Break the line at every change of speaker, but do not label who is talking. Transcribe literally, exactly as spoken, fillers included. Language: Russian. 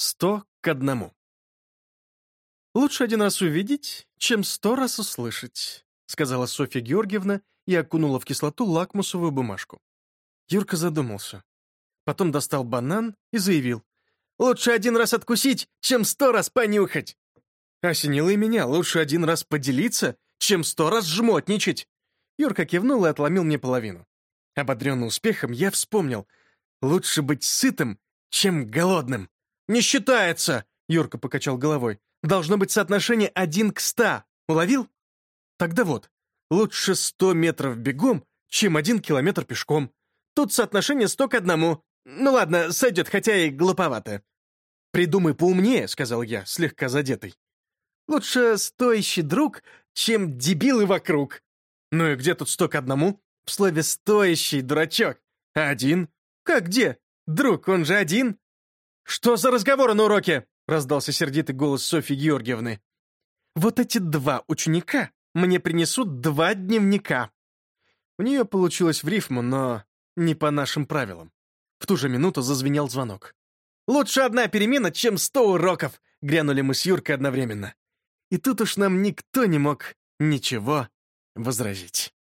Сто к одному. «Лучше один раз увидеть, чем сто раз услышать», сказала Софья Георгиевна и окунула в кислоту лакмусовую бумажку. Юрка задумался. Потом достал банан и заявил: «Лучше один раз откусить, чем сто раз понюхать». Осенило и меня: лучше один раз поделиться, чем сто раз жмотничать. Юрка кивнул и отломил мне половину. Ободренный успехом, я вспомнил: лучше быть сытым, чем голодным. «Не считается!» — Юрка покачал головой. «Должно быть соотношение один к ста. Уловил? Тогда вот, лучше сто метров бегом, чем один километр пешком. Тут соотношение сто к одному. Ну ладно, сойдет, хотя и глуповато». «Придумай поумнее», — сказал я, слегка задетый. «Лучше стоящий друг, чем дебилы вокруг». «Ну и где тут сто к одному?» «В слове «стоящий», дурачок. А один? Как где? Друг, он же один». «Что за разговоры на уроке?» — раздался сердитый голос Софьи Георгиевны. «Вот эти два ученика мне принесут два дневника». У нее получилось в рифму, но не по нашим правилам. В ту же минуту зазвенел звонок. «Лучше одна перемена, чем сто уроков!» — грянули мы с Юркой одновременно. И тут уж нам никто не мог ничего возразить.